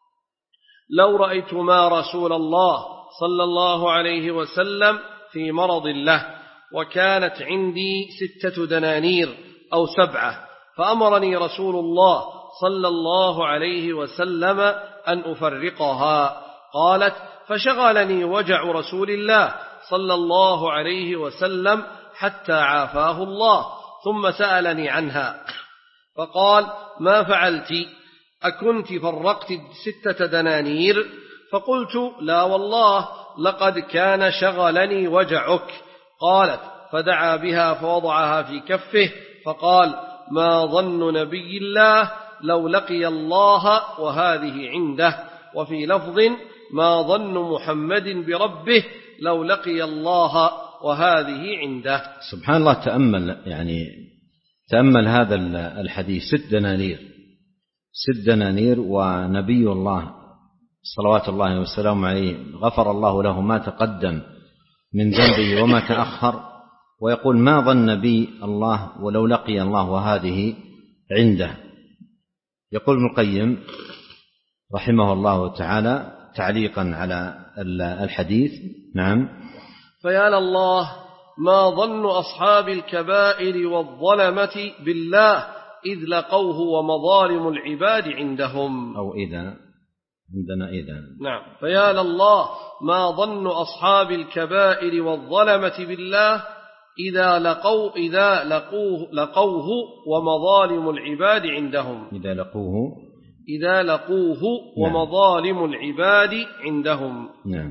لو رأيتما رسول الله صلى الله عليه وسلم في مرض له، وكانت عندي ستة دنانير أو سبعة، فأمرني رسول الله صلى الله عليه وسلم أن أفرقها. قالت: فشغلني وجع رسول الله صلى الله عليه وسلم حتى عافاه الله، ثم سألني عنها فقال: ما فعلت؟ أكنت فرقت ستة دنانير؟ فقلت: لا والله، لقد كان شغلني وجعك. قالت: فدعا بها فوضعها في كفه فقال: ما ظن نبي الله لو لقي الله وهذه عنده. وفي لفظ: ما ظن محمد بربه لو لقي الله وهذه عنده. سبحان الله. تأمل يعني تأمل هذا الحديث: ست دنانير ست دنانير ونبي الله صلوات الله وسلامه عليه غفر الله له ما تقدم من ذنبه وما تأخر، ويقول: ما ظن بي الله ولو لقي الله وهذه عنده. يقول ابن القيم رحمه الله تعالى تعليقا على الحديث: نعم، فيا لله ما ظن أصحاب الكبائر والظلمة بالله إذ لقوه ومظالم العباد عندهم. أو إذا عندنا إذا نعم، فيا لله ما ظن أصحاب الكبائر والظلمة بالله إذا لقوا إذا لقوه لقوه ومظالم العباد عندهم. إذا لقوه إذا لقوه ومظالم العباد عندهم. نعم.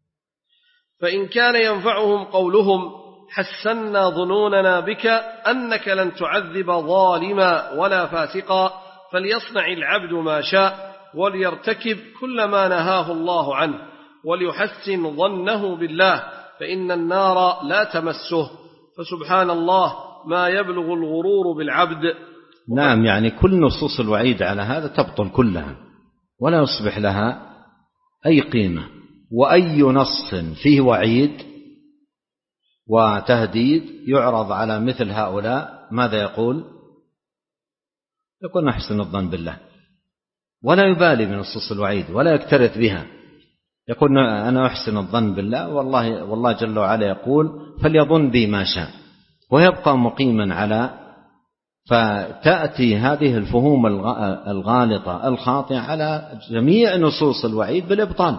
فإن كان ينفعهم قولهم: حسنا ظنوننا بك أنك لن تعذب ظالما ولا فاسقا، فليصنع العبد ما شاء وليرتكب كل ما نهاه الله عنه، وليحسن ظنه بالله، فإن النار لا تمسه. فسبحان الله ما يبلغ الغرور بالعبد. نعم، يعني كل نصوص الوعيد على هذا تبطل كلها ولا يصبح لها أي قيمة. وأي نص فيه وعيد وتهديد يعرض على مثل هؤلاء ماذا يقول؟ يقول: نحسن الظن بالله، ولا يبالي بنصوص الوعيد ولا يكترث بها. يقول: أنا أحسن الظن بالله، والله والله جل وعلا يقول: فليظن بي ما شاء، ويبقى مقيما على. فتأتي هذه الفهوم الغالطة الخاطئة على جميع نصوص الوعيد بالإبطال،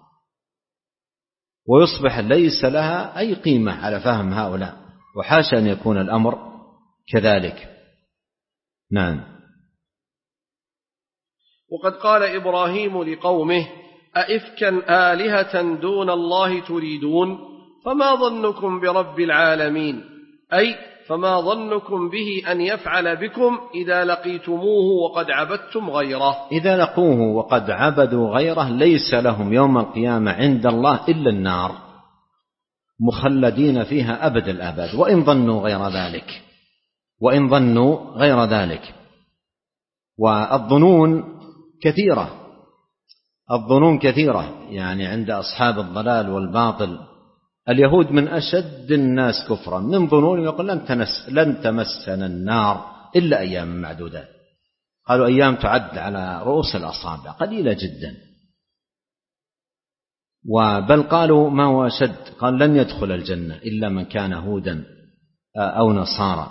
ويصبح ليس لها أي قيمة على فهم هؤلاء، وحاشا أن يكون الأمر كذلك. نعم. وقد قال إبراهيم لقومه: أئفكا آلهة دون الله تريدون، فما ظنكم برب العالمين؟ أي فما ظنكم به أن يفعل بكم إذا لقيتموه وقد عبدتم غيره. إذا لقوه وقد عبدوا غيره ليس لهم يوم القيامة عند الله إلا النار، مخلدين فيها أبد الآباد، وإن ظنوا غير ذلك وإن ظنوا غير ذلك. والظنون كثيرة الظنون كثيرة يعني عند أصحاب الضلال والباطل. اليهود من أشد الناس كفرا، من ظنون يقول لن, تنس لن تمسنا النار إلا أيام معدودات. قالوا أيام تعد على رؤوس الأصابع، قليلة جدا. وبل قالوا ما هو أشد، قال لن يدخل الجنة إلا من كان هودا أو نصارى.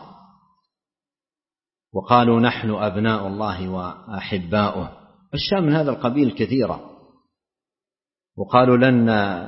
وقالوا نحن أبناء الله وأحباؤه، أشياء من هذا القبيل كثيرة. وقالوا لن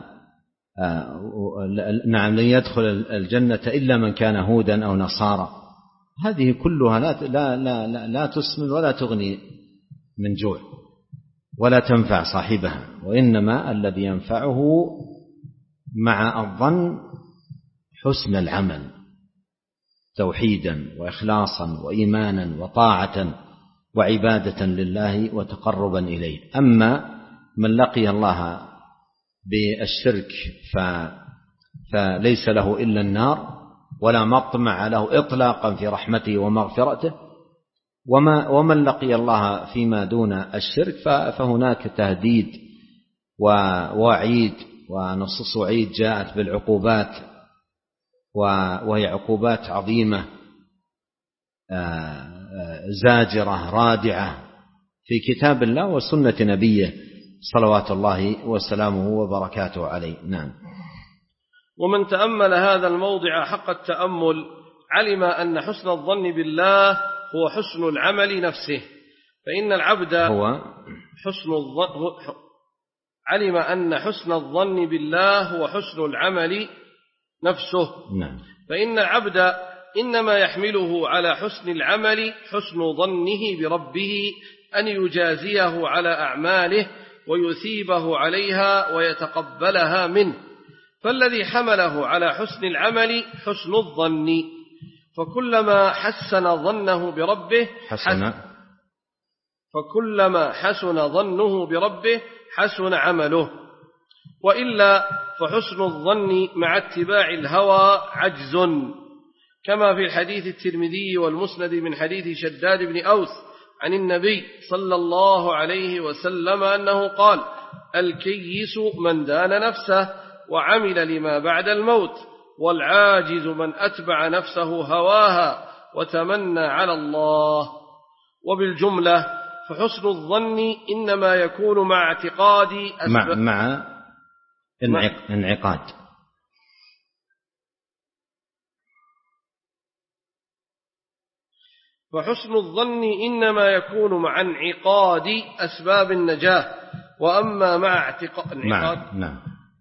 نعم لن يدخل الجنة إلا من كان هودا أو نصارى. هذه كلها لا لا لا لا, لا تسمن ولا تغني من جوع ولا تنفع صاحبها، وإنما الذي ينفعه مع الظن حسن العمل، توحيدا وإخلاصا وإيمانا وطاعة وعبادة لله وتقربا إليه. أما من لقي الله بالشرك فليس له إلا النار، ولا مطمع له إطلاقا في رحمته ومغفرته. وما ومن لقي الله فيما دون الشرك فهناك تهديد ووعيد ونصوص وعيد جاءت بالعقوبات، وهي عقوبات عظيمة زاجرة رادعة في كتاب الله وسنة نبيه صلوات الله وسلامه وبركاته عليه. نعم. ومن تأمل هذا الموضع حق التأمل علم أن حسن الظن بالله هو حسن العمل نفسه، فإن العبد هو حسن الظن علم أن حسن الظن بالله هو حسن العمل نفسه. نعم. فإن العبد إنما يحمله على حسن العمل حسن ظنه بربه أن يجازيه على أعماله ويثيبه عليها ويتقبلها منه. فالذي حمله على حسن العمل حسن الظن، فكلما حسن ظنه بربه حسن فكلما حسن ظنه بربه حسن عمله، وإلا فحسن الظن مع اتباع الهوى عجز، كما في الحديث الترمذي والمسند من حديث شداد بن أوس عن النبي صلى الله عليه وسلم أنه قال: الكيس من دان نفسه وعمل لما بعد الموت، والعاجز من أتبع نفسه هواها وتمنى على الله. وبالجملة فحسن الظن إنما يكون مع اعتقاد مع, مع انعقاد فحسن الظن إنما يكون مع انعقاد أسباب النجاة، وأما مع اعتقاد نعم.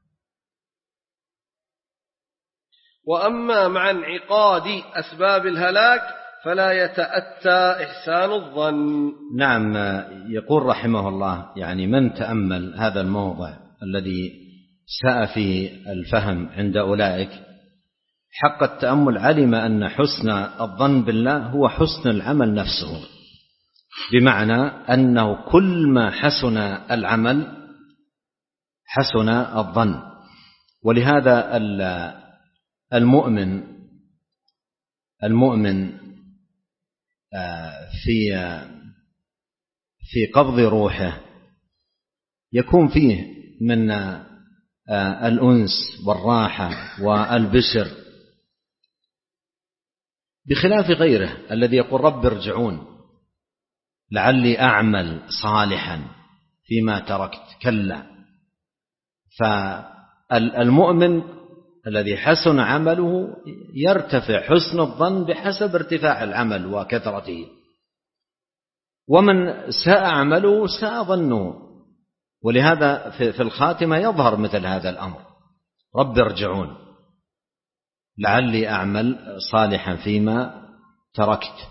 وأما مع انعقاد أسباب الهلاك فلا يتأتى إحسان الظن. نعم. يقول رحمه الله يعني من تأمل هذا الموضع الذي ساء فيه الفهم عند أولئك حق التأمل علم أن حسن الظن بالله هو حسن العمل نفسه، بمعنى أنه كل ما حسن العمل حسن الظن. ولهذا المؤمن المؤمن في في قبض روحه يكون فيه من الأنس والراحة والبشر، بخلاف غيره الذي يقول رب ارجعون لعلي أعمل صالحا فيما تركت. كلا. فالمؤمن الذي حسن عمله يرتفع حسن الظن بحسب ارتفاع العمل وكثرته، ومن ساء عمله ساء ظنه. ولهذا في الخاتمة يظهر مثل هذا الأمر: رب ارجعون لعلي أعمل صالحا فيما تركت.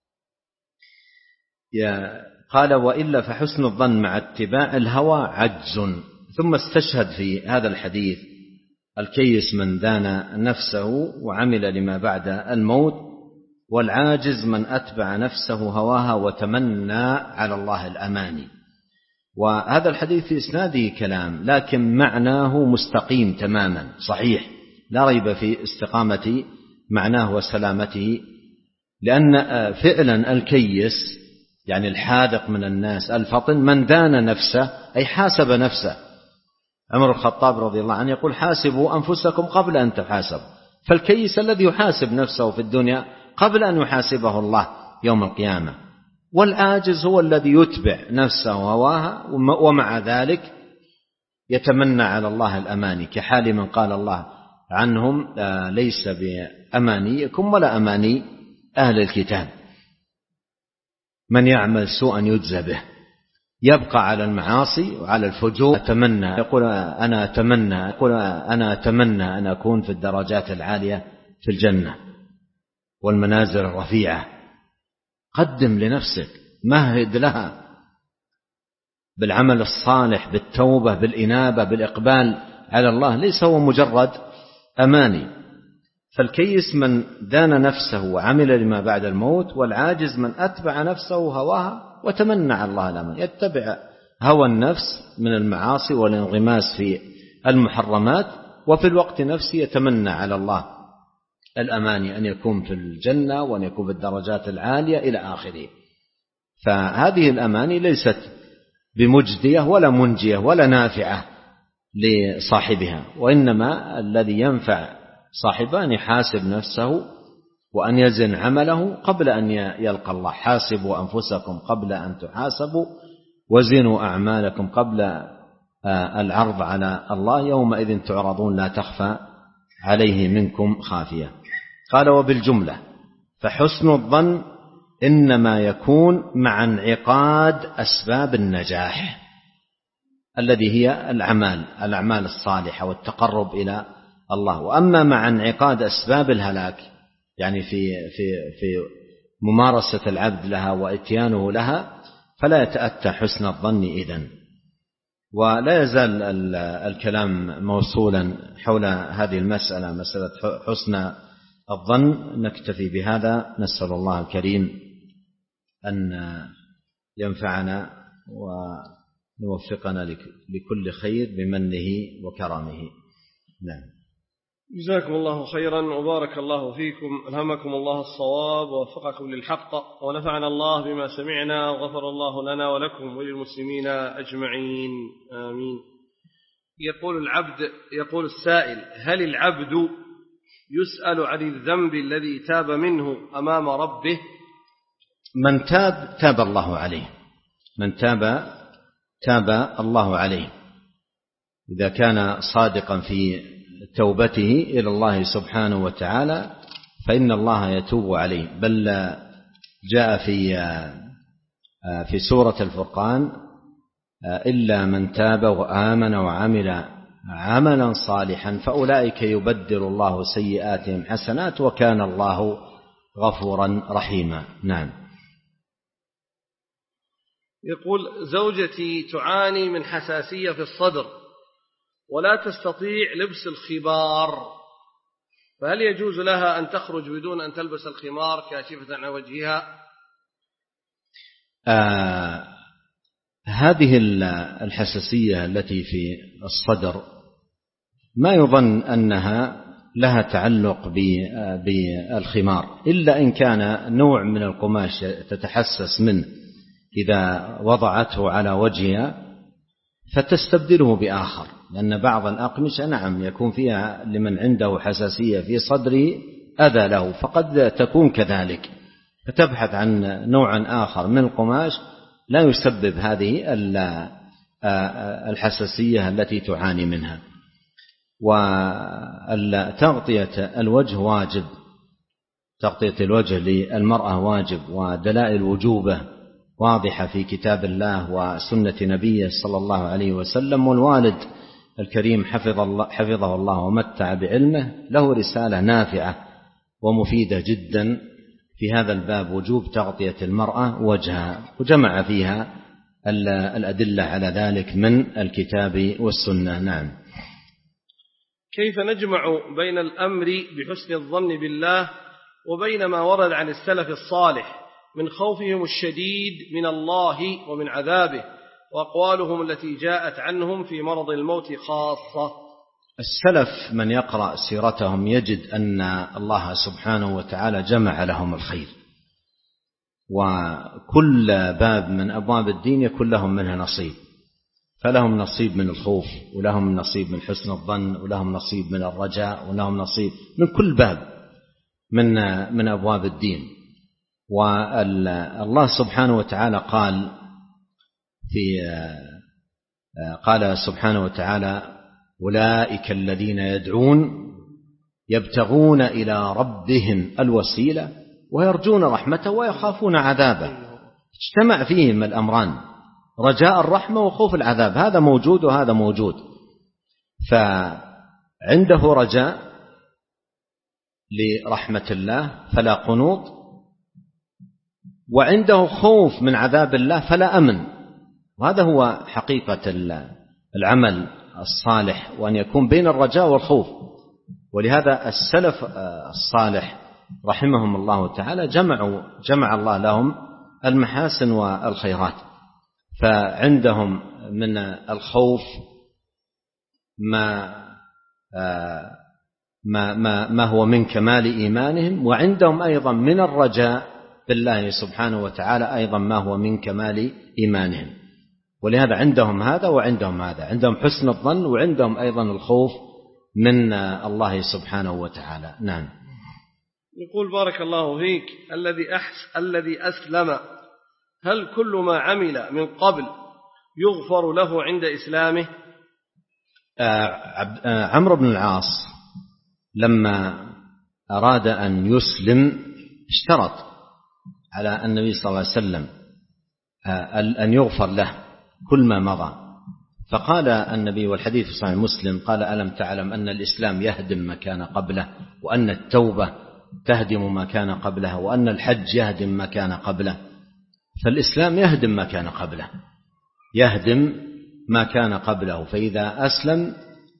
قال: وإلا فحسن الظن مع اتباع الهوى عجز. ثم استشهد في هذا الحديث الكيس من دان نفسه وعمل لما بعد الموت، والعاجز من أتبع نفسه هواها وتمنى على الله الأماني. وهذا الحديث في إسناده كلام، لكن معناه مستقيم تماما صحيح، لا ريب في استقامة معناه وسلامته، لأن فعلا الكيس يعني الحاذق من الناس الفطن من دان نفسه أي حاسب نفسه. عمر الخطاب رضي الله عنه يقول حاسبوا أنفسكم قبل أن تحاسبوا، فالكيس الذي يحاسب نفسه في الدنيا قبل أن يحاسبه الله يوم القيامة، والعاجز هو الذي يتبع نفسه هواها ومع ذلك يتمنى على الله الأماني، كحال من قال الله عنهم ليس بأمانيكم ولا أماني أهل الكتاب، من يعمل سوءا يجزى به، يبقى على المعاصي وعلى الفجور. أتمنى يقول أنا أتمنى يقول أنا أتمنى أن أكون في الدرجات العالية في الجنة والمنازل الرفيعة. قدم لنفسك، مهد لها بالعمل الصالح، بالتوبة، بالإنابة، بالإقبال على الله، ليس هو مجرد أماني. فالكيس من دان نفسه وعمل لما بعد الموت، والعاجز من أتبع نفسه هواها وتمنى على الله الأمان، يتبع هوى النفس من المعاصي والانغماس في المحرمات، وفي الوقت نفسه يتمنى على الله الأماني أن يكون في الجنة وأن يكون في الدرجات العالية إلى آخره. فهذه الأماني ليست بمجدية ولا منجية ولا نافعة لصاحبها، وإنما الذي ينفع صاحبه أن يحاسب نفسه وأن يزن عمله قبل أن يلقى الله. حاسبوا أنفسكم قبل أن تحاسبوا وزنوا أعمالكم قبل العرض على الله، يومئذ تعرضون لا تخفى عليه منكم خافية. قال وبالجملة فحسن الظن إنما يكون مع انعقاد أسباب النجاح الذي هي الأعمال الأعمال الصالحة والتقرب إلى الله، وأما مع انعقاد أسباب الهلاك يعني في في في ممارسة العبد لها وإتيانه لها، فلا يتأتى حسن الظن إذن. ولا يزال الكلام موصولا حول هذه المسألة، مسألة حسن الظن. نكتفي بهذا، نسأل الله الكريم أن ينفعنا ونوفقنا لكل خير بمنه وكرمه. نعم. جزاكم الله خيرا وبارك الله فيكم، ألهمكم الله الصواب ووفقكم للحق، ونفعنا الله بما سمعنا، وغفر الله لنا ولكم وللمسلمين أجمعين آمين. يقول العبد يقول السائل: هل العبد يسأل عن الذنب الذي تاب منه أمام ربه؟ من تاب تاب الله عليه، من تاب تاب الله عليه إذا كان صادقا في توبته إلى الله سبحانه وتعالى، فإن الله يتوب عليه. بل جاء في في سورة الفرقان: إلا من تاب وآمن وعمل عملا صالحا فأولئك يبدل الله سيئاتهم حسنات وكان الله غفورا رحيما. نعم. يقول: زوجتي تعاني من حساسية في الصدر ولا تستطيع لبس الخمار، فهل يجوز لها أن تخرج بدون أن تلبس الخمار كاشفة عن وجهها؟ آه هذه الحساسية التي في الصدر ما يظن أنها لها تعلق بالخمار، إلا إن كان نوع من القماش تتحسس منه إذا وضعته على وجهها فتستبدله بآخر، لأن بعض الأقمشة نعم يكون فيها لمن عنده حساسية في صدره أذى له، فقد تكون كذلك، فتبحث عن نوع آخر من القماش لا يسبب هذه الحساسية التي تعاني منها. وتغطية الوجه واجب، تغطية الوجه للمرأة واجب، ودلائل وجوبه واضحة في كتاب الله وسنة نبيه صلى الله عليه وسلم. والوالد الكريم حفظ الله حفظه الله ومتع بعلمه له رسالة نافعة ومفيدة جدا في هذا الباب، وجوب تغطية المرأة وجهها، وجمع فيها الأدلة على ذلك من الكتاب والسنة. نعم. كيف نجمع بين الأمر بحسن الظن بالله وبين ما ورد عن السلف الصالح من خوفهم الشديد من الله ومن عذابه وأقوالهم التي جاءت عنهم في مرض الموت خاصة؟ السلف من يقرأ سيرتهم يجد أن الله سبحانه وتعالى جمع لهم الخير، وكل باب من أبواب الدين يكون لهم منه نصيب، فلهم نصيب من الخوف، ولهم نصيب من حسن الظن، ولهم نصيب من الرجاء، ولهم نصيب من كل باب من من أبواب الدين. والله سبحانه وتعالى قال في قال سبحانه وتعالى: أولئك الذين يدعون يبتغون إلى ربهم الوسيلة ويرجون رحمته ويخافون عذابه. اجتمع فيهم الأمران، رجاء الرحمة وخوف العذاب، هذا موجود وهذا موجود. فعنده رجاء لرحمة الله فلا قنوط، وعنده خوف من عذاب الله فلا أمن. وهذا هو حقيقة العمل الصالح، وأن يكون بين الرجاء والخوف. ولهذا السلف الصالح رحمهم الله تعالى جمعوا جمع الله لهم المحاسن والخيرات، فعندهم من الخوف ما ما ما ما هو من كمال إيمانهم، وعندهم أيضا من الرجاء بالله سبحانه وتعالى أيضا ما هو من كمال إيمانهم. ولهذا عندهم هذا وعندهم هذا، عندهم حسن الظن وعندهم أيضا الخوف من الله سبحانه وتعالى. نعم. يقول: بارك الله فيك، الذي أحس الذي أسلم، هل كل ما عمل من قبل يغفر له عند إسلامه؟ آه عمرو بن العاص لما أراد أن يسلم اشترط على النبي صلى الله عليه وسلم آه أن يغفر له كل ما مضى، فقال النبي، والحديث في صحيح مسلم، قال: ألم تعلم أن الإسلام يهدم ما كان قبله، وأن التوبة تهدم ما كان قبلها، وأن الحج يهدم ما كان قبله؟ فالإسلام يهدم ما كان قبله، يهدم ما كان قبله. فإذا أسلم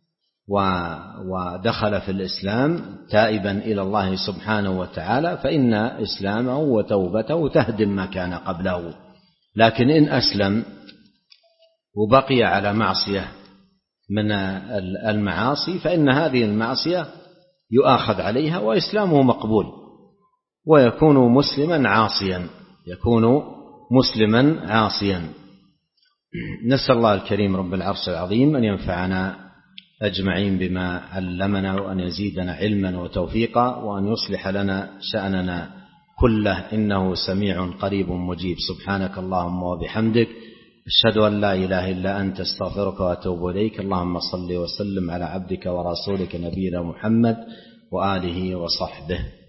ودخل في الإسلام تائبا إلى الله سبحانه وتعالى فإن إسلامه وتوبته تهدم ما كان قبله. لكن إن أسلم وبقي على معصية من المعاصي فإن هذه المعصية يؤاخذ عليها وإسلامه مقبول، ويكون مسلما عاصيا يكون مسلما عاصيا. نسأل الله الكريم رب العرش العظيم أن ينفعنا أجمعين بما علمنا، وأن يزيدنا علما وتوفيقا، وأن يصلح لنا شأننا كله، إنه سميع قريب مجيب. سبحانك اللهم وبحمدك، أشهد أن لا إله إلا أنت، استغفرك وأتوب إليك. اللهم صل وسلم على عبدك ورسولك نبينا محمد وآله وصحبه.